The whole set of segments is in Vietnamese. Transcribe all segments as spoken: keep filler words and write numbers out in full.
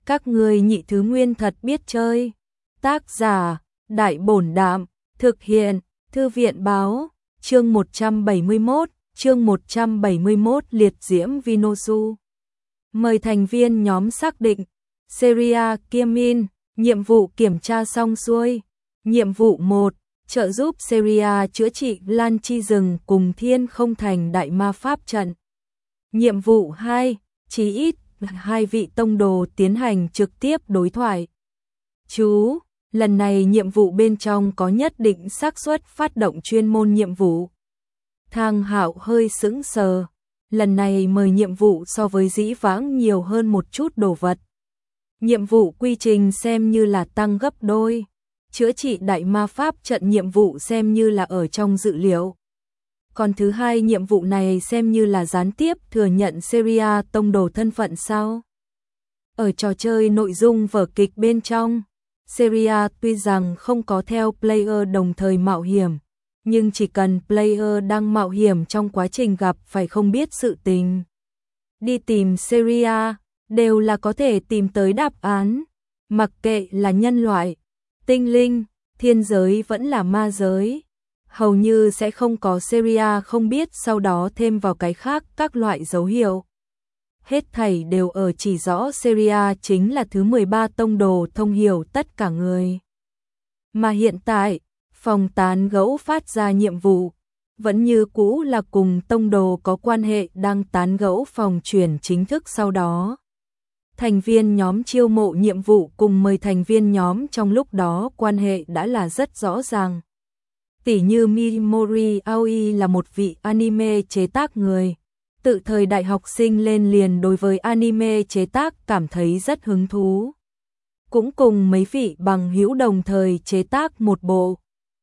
Các ngươi nhị thứ nguyên thật biết chơi. Tác giả, Đại Bổn Đạm, thực hiện, Thư viện Báo, chương một trăm bảy mươi mốt, chương một trăm bảy mươi mốt liệt diễm Vinosu. Mời thành viên nhóm xác định, Seria Kiamin, nhiệm vụ kiểm tra xong xuôi. Nhiệm vụ một, trợ giúp Seria chữa trị Lan Chi Rừng cùng Thiên Không Thành Đại Ma Pháp Trận. Nhiệm vụ hai, chí ít hai vị tông đồ tiến hành trực tiếp đối thoại. Chú, lần này nhiệm vụ bên trong có nhất định xác suất phát động chuyên môn nhiệm vụ. Thang Hạo hơi sững sờ, lần này mời nhiệm vụ so với dĩ vãng nhiều hơn một chút đồ vật. Nhiệm vụ quy trình xem như là tăng gấp đôi, chữa trị đại ma pháp trận nhiệm vụ xem như là ở trong dự liệu. Còn thứ hai nhiệm vụ này xem như là gián tiếp thừa nhận Seria tông đồ thân phận sao? Ở trò chơi nội dung vở kịch bên trong, Seria tuy rằng không có theo player đồng thời mạo hiểm, nhưng chỉ cần player đang mạo hiểm trong quá trình gặp phải không biết sự tình, đi tìm Seria, đều là có thể tìm tới đáp án, mặc kệ là nhân loại, tinh linh, thiên giới vẫn là ma giới. Hầu như sẽ không có Seria không biết sau đó thêm vào cái khác các loại dấu hiệu. Hết thảy đều ở chỉ rõ Seria chính là thứ mười ba tông đồ thông hiểu tất cả người. Mà hiện tại, phòng tán gẫu phát ra nhiệm vụ, vẫn như cũ là cùng tông đồ có quan hệ đang tán gẫu phòng chuyển chính thức sau đó. Thành viên nhóm chiêu mộ nhiệm vụ cùng mời thành viên nhóm trong lúc đó quan hệ đã là rất rõ ràng. Tỷ như Mimori Aoi là một vị anime chế tác người, tự thời đại học sinh lên liền đối với anime chế tác cảm thấy rất hứng thú. Cũng cùng mấy vị bằng hữu đồng thời chế tác một bộ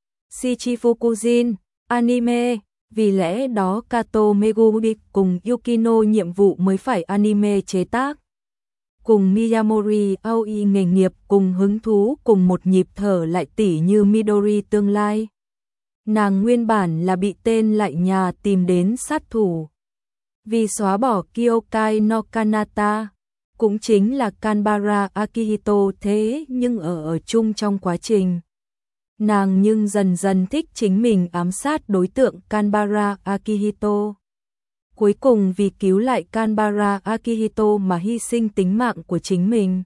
Shichifukujin anime, vì lẽ đó Kato Megumi cùng Yukino nhiệm vụ mới phải anime chế tác. Cùng Miyamori Aoi nghề nghiệp cùng hứng thú cùng một nhịp thở lại tỉ như Midori tương lai. Nàng nguyên bản là bị tên lại nhà tìm đến sát thủ. Vì xóa bỏ Kyokai no Kanata, cũng chính là Kanbara Akihito, thế nhưng ở ở chung trong quá trình. Nàng nhưng dần dần thích chính mình ám sát đối tượng Kanbara Akihito. Cuối cùng vì cứu lại Kanbara Akihito mà hy sinh tính mạng của chính mình.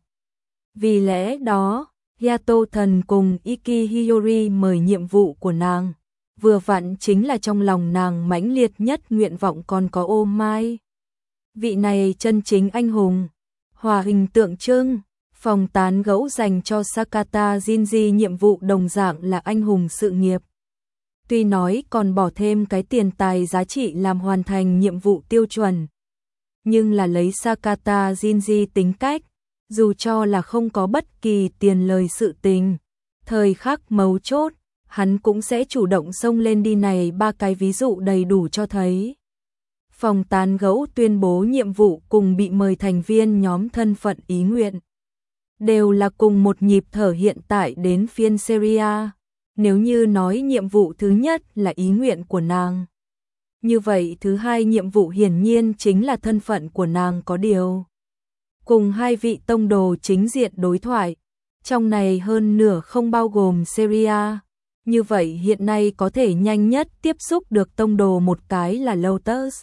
Vì lẽ đó, Yato thần cùng Iki Hiyori mời nhiệm vụ của nàng. Vừa vặn chính là trong lòng nàng mãnh liệt nhất nguyện vọng còn có ô mai. Vị này chân chính anh hùng, hòa hình tượng trưng, phòng tán gẫu dành cho Sakata Jinji nhiệm vụ đồng dạng là anh hùng sự nghiệp. Tuy nói còn bỏ thêm cái tiền tài giá trị làm hoàn thành nhiệm vụ tiêu chuẩn, nhưng là lấy Sakata Jinji tính cách, dù cho là không có bất kỳ tiền lời sự tình, thời khắc mấu chốt, hắn cũng sẽ chủ động xông lên đi, này ba cái ví dụ đầy đủ cho thấy. Phòng tán gẫu tuyên bố nhiệm vụ cùng bị mời thành viên nhóm thân phận ý nguyện. Đều là cùng một nhịp thở hiện tại đến phiên Seria. Nếu như nói nhiệm vụ thứ nhất là ý nguyện của nàng, như vậy thứ hai nhiệm vụ hiển nhiên chính là thân phận của nàng, có điều. Cùng hai vị tông đồ chính diện đối thoại, trong này hơn nửa không bao gồm Seria. Như vậy hiện nay có thể nhanh nhất tiếp xúc được tông đồ một cái là Lotus.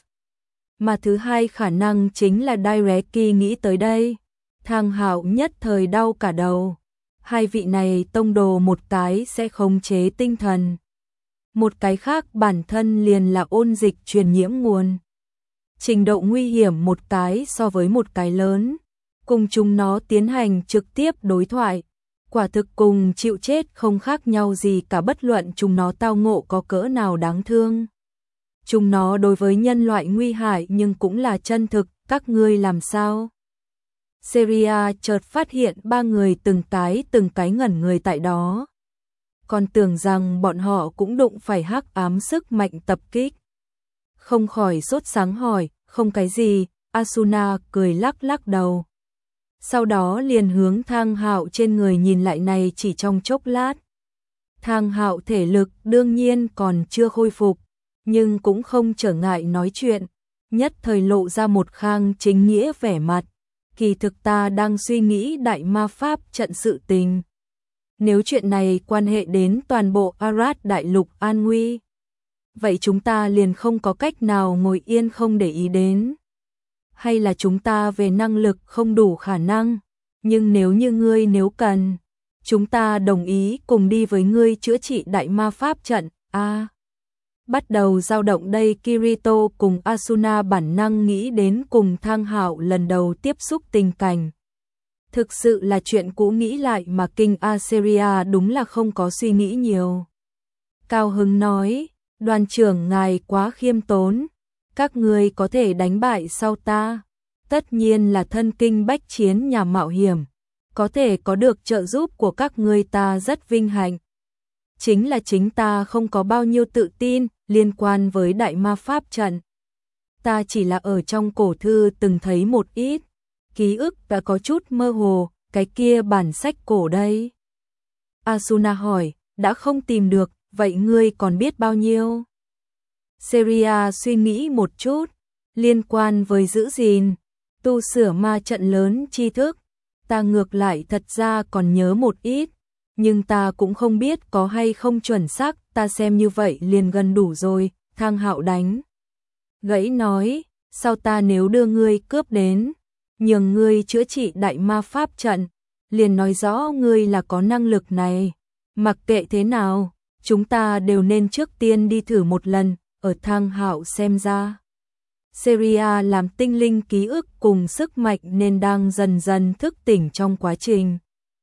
Mà thứ hai khả năng chính là Daireki. Nghĩ tới đây, Thang Hạo nhất thời đau cả đầu. Hai vị này tông đồ một cái sẽ khống chế tinh thần, một cái khác bản thân liền là ôn dịch truyền nhiễm nguồn. Trình độ nguy hiểm một cái so với một cái lớn, cùng chúng nó tiến hành trực tiếp đối thoại. Quả thực cùng chịu chết không khác nhau gì cả, bất luận chúng nó tao ngộ có cỡ nào đáng thương. Chúng nó đối với nhân loại nguy hại nhưng cũng là chân thực, các ngươi làm sao? Seria chợt phát hiện ba người từng cái từng cái ngẩn người tại đó. Còn tưởng rằng bọn họ cũng đụng phải hắc ám sức mạnh tập kích. Không khỏi sốt sáng hỏi, không cái gì, Asuna cười lắc lắc đầu. Sau đó liền hướng Thang Hạo trên người nhìn lại, này chỉ trong chốc lát. Thang Hạo thể lực đương nhiên còn chưa khôi phục, nhưng cũng không trở ngại nói chuyện, nhất thời lộ ra một khang chính nghĩa vẻ mặt. kỳ thực ta đang suy nghĩ đại ma pháp trận sự tình. Nếu chuyện này quan hệ đến toàn bộ Arad đại lục an nguy, vậy chúng ta liền không có cách nào ngồi yên không để ý đến. Hay là chúng ta về năng lực không đủ khả năng, nhưng nếu như ngươi nếu cần, chúng ta đồng ý cùng đi với ngươi chữa trị đại ma pháp trận. A. À, bắt đầu dao động đây, Kirito cùng Asuna bản năng nghĩ đến cùng Thang Hạo lần đầu tiếp xúc tình cảnh. Thực sự là chuyện cũ nghĩ lại mà King Aseria đúng là không có suy nghĩ nhiều. Cao hứng nói, đoàn trưởng ngài quá khiêm tốn, các ngươi có thể đánh bại sau ta, tất nhiên là thân kinh bách chiến nhà mạo hiểm, có thể có được trợ giúp của các ngươi ta rất vinh hạnh. Chính là chính ta không có bao nhiêu tự tin liên quan với đại ma pháp trận. Ta chỉ là ở trong cổ thư từng thấy một ít, ký ức đã có chút mơ hồ, cái kia bản sách cổ đây. Asuna hỏi, đã không tìm được, vậy ngươi còn biết bao nhiêu? Seria suy nghĩ một chút, liên quan với giữ gìn, tu sửa ma trận lớn tri thức, ta ngược lại thật ra còn nhớ một ít, nhưng ta cũng không biết có hay không chuẩn xác, ta xem như vậy liền gần đủ rồi. Thang Hạo đánh gãy nói, sao ta nếu đưa ngươi cướp đến, nhường ngươi chữa trị đại ma pháp trận, liền nói rõ ngươi là có năng lực này, mặc kệ thế nào, chúng ta đều nên trước tiên đi thử một lần. Ở Thang Hạo xem ra, Seria làm tinh linh ký ức cùng sức mạnh nên đang dần dần thức tỉnh trong quá trình,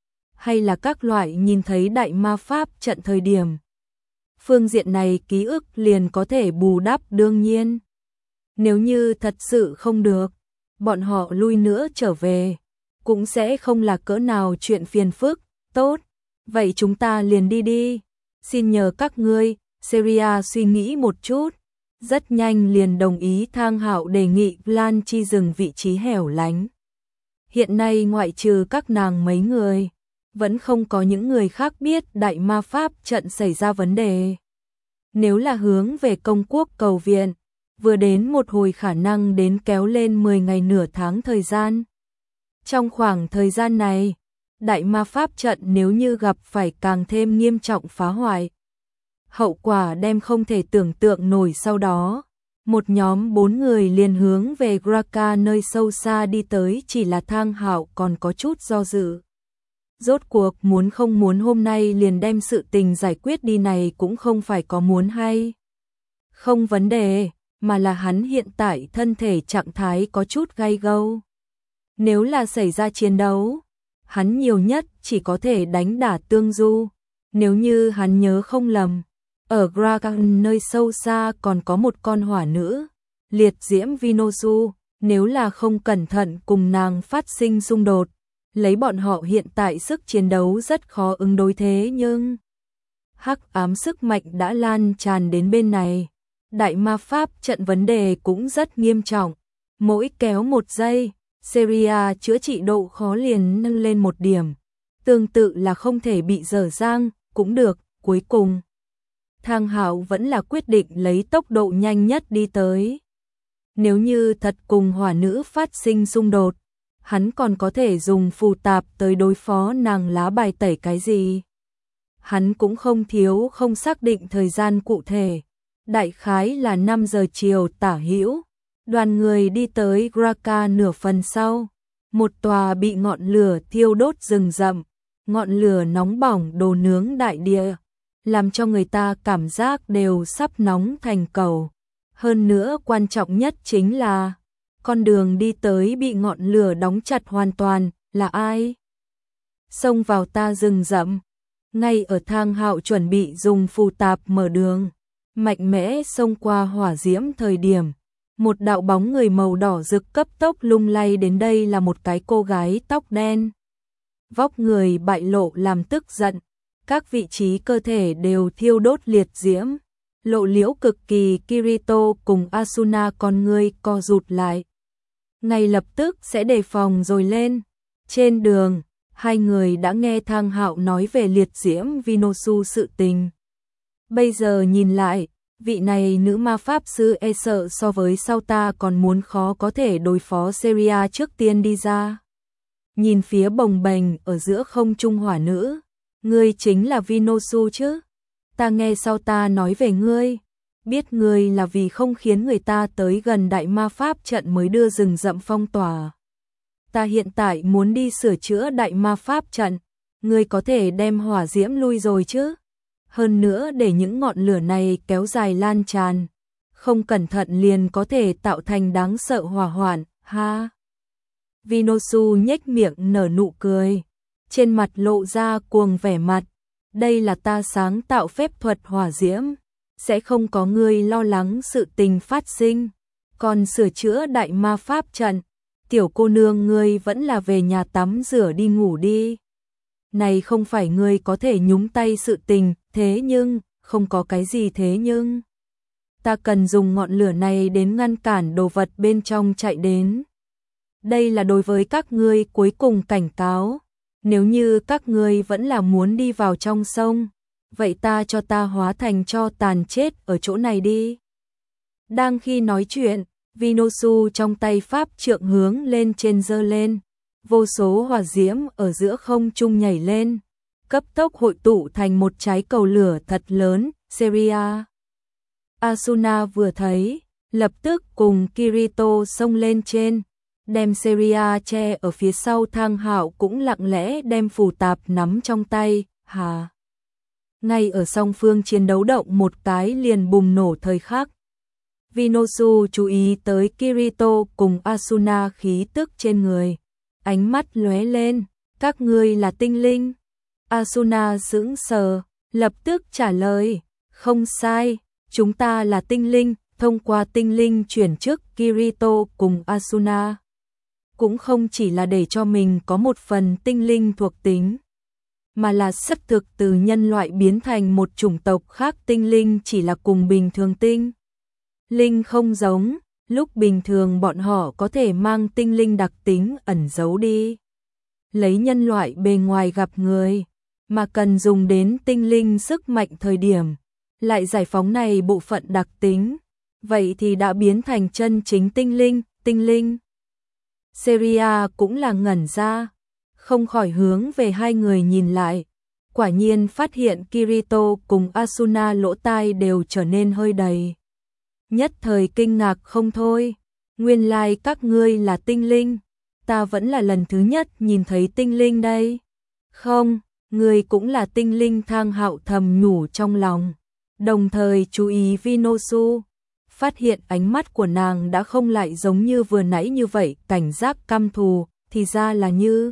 hay là các loại nhìn thấy đại ma pháp trận thời điểm. Phương diện này ký ức liền có thể bù đắp đương nhiên. Nếu như thật sự không được, bọn họ lui nữa trở về, cũng sẽ không là cỡ nào chuyện phiền phức. Tốt, vậy chúng ta liền đi đi. Xin nhờ các ngươi. Seria suy nghĩ một chút, rất nhanh liền đồng ý Thang Hạo đề nghị Lan Chi dừng vị trí hẻo lánh. Hiện nay ngoại trừ các nàng mấy người, vẫn không có những người khác biết đại ma pháp trận xảy ra vấn đề. Nếu là hướng về công quốc cầu viện, vừa đến một hồi khả năng đến kéo lên mười ngày nửa tháng thời gian. Trong khoảng thời gian này, đại ma pháp trận nếu như gặp phải càng thêm nghiêm trọng phá hoại, hậu quả đem không thể tưởng tượng nổi. Sau đó, một nhóm bốn người liền hướng về Graka nơi sâu xa đi tới, chỉ là Thang Hạo còn có chút do dự. Rốt cuộc muốn không muốn hôm nay liền đem sự tình giải quyết đi này cũng không phải có muốn hay không vấn đề, mà là hắn hiện tại thân thể trạng thái có chút gay gâu. Nếu là xảy ra chiến đấu, hắn nhiều nhất chỉ có thể đánh đả tương du. Nếu như hắn nhớ không lầm, ở Gragan nơi sâu xa còn có một con hỏa nữ, liệt diễm Vinosu, nếu là không cẩn thận cùng nàng phát sinh xung đột, lấy bọn họ hiện tại sức chiến đấu rất khó ứng đối. Thế nhưng hắc ám sức mạnh đã lan tràn đến bên này, đại ma pháp trận vấn đề cũng rất nghiêm trọng, mỗi kéo một giây, Seria chữa trị độ khó liền nâng lên một điểm, tương tự là không thể bị dở dang, cũng được. Cuối cùng, Thang Hạo vẫn là quyết định lấy tốc độ nhanh nhất đi tới. Nếu như thật cùng hỏa nữ phát sinh xung đột, hắn còn có thể dùng phù tạp tới đối phó nàng, lá bài tẩy cái gì. Hắn cũng không thiếu, không xác định thời gian cụ thể, đại khái là năm giờ chiều tả hữu. Đoàn người đi tới Graka nửa phần sau, một tòa bị ngọn lửa thiêu đốt rừng rậm, ngọn lửa nóng bỏng đồ nướng đại địa, làm cho người ta cảm giác đều sắp nóng thành cầu. Hơn nữa quan trọng nhất chính là con đường đi tới bị ngọn lửa đóng chặt hoàn toàn. Là ai xông vào ta rừng rậm? Ngay ở Thang Hạo chuẩn bị dùng phù tạp mở đường, mạnh mẽ xông qua hỏa diễm thời điểm, một đạo bóng người màu đỏ rực cấp tốc lung lay đến. Đây là một cái cô gái tóc đen, vóc người bại lộ làm tức giận, các vị trí cơ thể đều thiêu đốt liệt diễm, lộ liễu cực kỳ. Kirito cùng Asuna con người co rụt lại, ngay lập tức sẽ đề phòng rồi lên. Trên đường, hai người đã nghe Thang Hạo nói về liệt diễm Vinosu sự tình. Bây giờ nhìn lại, vị này nữ ma pháp sư e sợ so với sau ta còn muốn khó có thể đối phó. Seria trước tiên đi ra. nhìn phía bồng bềnh ở giữa không trung hỏa nữ. Ngươi chính là Vinosu chứ? Ta nghe sau ta nói về ngươi. Biết ngươi là vì không khiến người ta tới gần đại ma pháp trận mới đưa rừng rậm phong tỏa. Ta hiện tại muốn đi sửa chữa đại ma pháp trận. Ngươi có thể đem hỏa diễm lui rồi chứ? Hơn nữa để những ngọn lửa này kéo dài lan tràn. Không cẩn thận liền có thể tạo thành đáng sợ hỏa hoạn, ha. Vinosu nhếch miệng nở nụ cười. Trên mặt lộ ra cuồng vẻ mặt. Đây là ta sáng tạo phép thuật hỏa diễm. Sẽ không có người lo lắng sự tình phát sinh. Còn sửa chữa đại ma pháp trận. Tiểu cô nương ngươi vẫn là về nhà tắm rửa đi ngủ đi. Này không phải ngươi có thể nhúng tay sự tình, thế nhưng, không có cái gì thế nhưng. Ta cần dùng ngọn lửa này đến ngăn cản đồ vật bên trong chạy đến. Đây là đối với các ngươi cuối cùng cảnh cáo. Nếu như các ngươi vẫn là muốn đi vào trong sông, vậy ta cho ta hóa thành tro tàn chết ở chỗ này đi. Đang khi nói chuyện, Vinosu trong tay pháp trượng hướng lên trên giơ lên. Vô số hỏa diễm ở giữa không trung nhảy lên, cấp tốc hội tụ thành một trái cầu lửa thật lớn, Seria. Asuna vừa thấy, lập tức cùng Kirito xông lên trên, đem Seria che ở phía sau. Thang Hạo cũng lặng lẽ đem phù tạp nắm trong tay, hà. Ngay ở song phương chiến đấu động một cái liền bùng nổ thời khắc. Vinosu chú ý tới Kirito cùng Asuna khí tức trên người. Ánh mắt lóe lên, các ngươi là tinh linh. Asuna sững sờ, lập tức trả lời, không sai, chúng ta là tinh linh. Thông qua tinh linh chuyển chức Kirito cùng Asuna. Cũng không chỉ là để cho mình có một phần tinh linh thuộc tính, mà là xác thực từ nhân loại biến thành một chủng tộc khác. Tinh linh chỉ là cùng bình thường tinh linh không giống. Lúc bình thường bọn họ có thể mang tinh linh đặc tính ẩn giấu đi, lấy nhân loại bề ngoài gặp người, mà cần dùng đến tinh linh sức mạnh thời điểm, lại giải phóng này bộ phận đặc tính, vậy thì đã biến thành chân chính tinh linh. Tinh linh Seria cũng là ngẩn ra, không khỏi hướng về hai người nhìn lại, quả nhiên phát hiện Kirito cùng Asuna lỗ tai đều trở nên hơi đầy. Nhất thời kinh ngạc không thôi, nguyên lai like các ngươi là tinh linh, ta vẫn là lần thứ nhất nhìn thấy tinh linh đây. Không, ngươi cũng là tinh linh. Thang Hạo thầm nhủ trong lòng, đồng thời chú ý Vinosu, phát hiện ánh mắt của nàng đã không lại giống như vừa nãy như vậy, cảnh giác căm thù, thì ra là như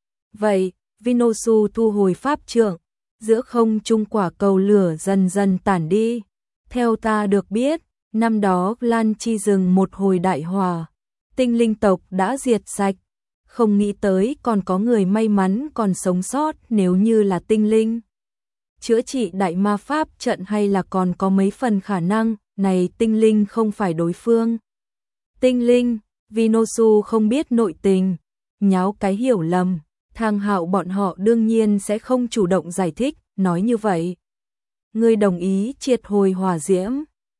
vậy. Vinosu thu hồi pháp trượng, giữa không trung quả cầu lửa dần dần tản đi. Theo ta được biết, năm đó Lan Chi rừng một hồi đại hỏa, tinh linh tộc đã diệt sạch, không nghĩ tới còn có người may mắn còn sống sót. Nếu như là tinh linh chữa trị đại ma pháp trận, hay là còn có mấy phần khả năng này tinh linh không phải đối phương. Tinh linh, Vinosu không biết nội tình, nháo cái hiểu lầm. Thang Hạo bọn họ đương nhiên sẽ không chủ động giải thích, nói như vậy. Ngươi đồng ý triệt hồi hỏa diễm?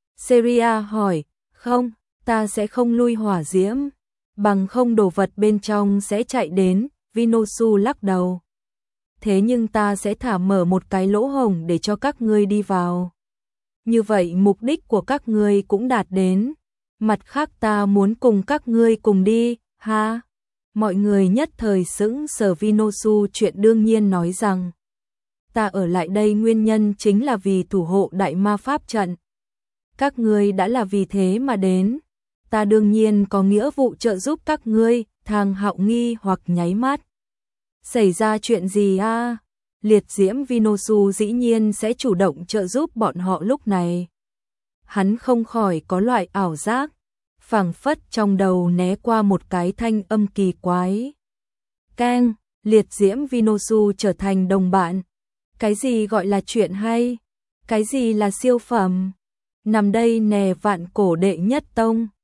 Seria hỏi, không, ta sẽ không lui hỏa diễm, bằng không đồ vật bên trong sẽ chạy đến. Vinosu lắc đầu. Thế nhưng ta sẽ thả mở một cái lỗ hổng để cho các ngươi đi vào. Như vậy mục đích của các ngươi cũng đạt đến. Mặt khác ta muốn cùng các ngươi cùng đi, ha. Mọi người nhất thời sững sờ. Vinosu chuyện đương nhiên nói rằng, ta ở lại đây nguyên nhân chính là vì thủ hộ đại ma pháp trận. Các ngươi đã là vì thế mà đến, ta đương nhiên có nghĩa vụ trợ giúp các ngươi. Thang Hạo nghi hoặc nháy mắt. Xảy ra chuyện gì a? À? Liệt diễm Vinosu dĩ nhiên sẽ chủ động trợ giúp bọn họ lúc này. Hắn không khỏi có loại ảo giác, phảng phất trong đầu né qua một cái thanh âm kỳ quái. Keng, liệt diễm Vinosu trở thành đồng bạn. Cái gì gọi là chuyện hay? Cái gì là siêu phẩm? Nằm đây nè vạn cổ đệ nhất tông.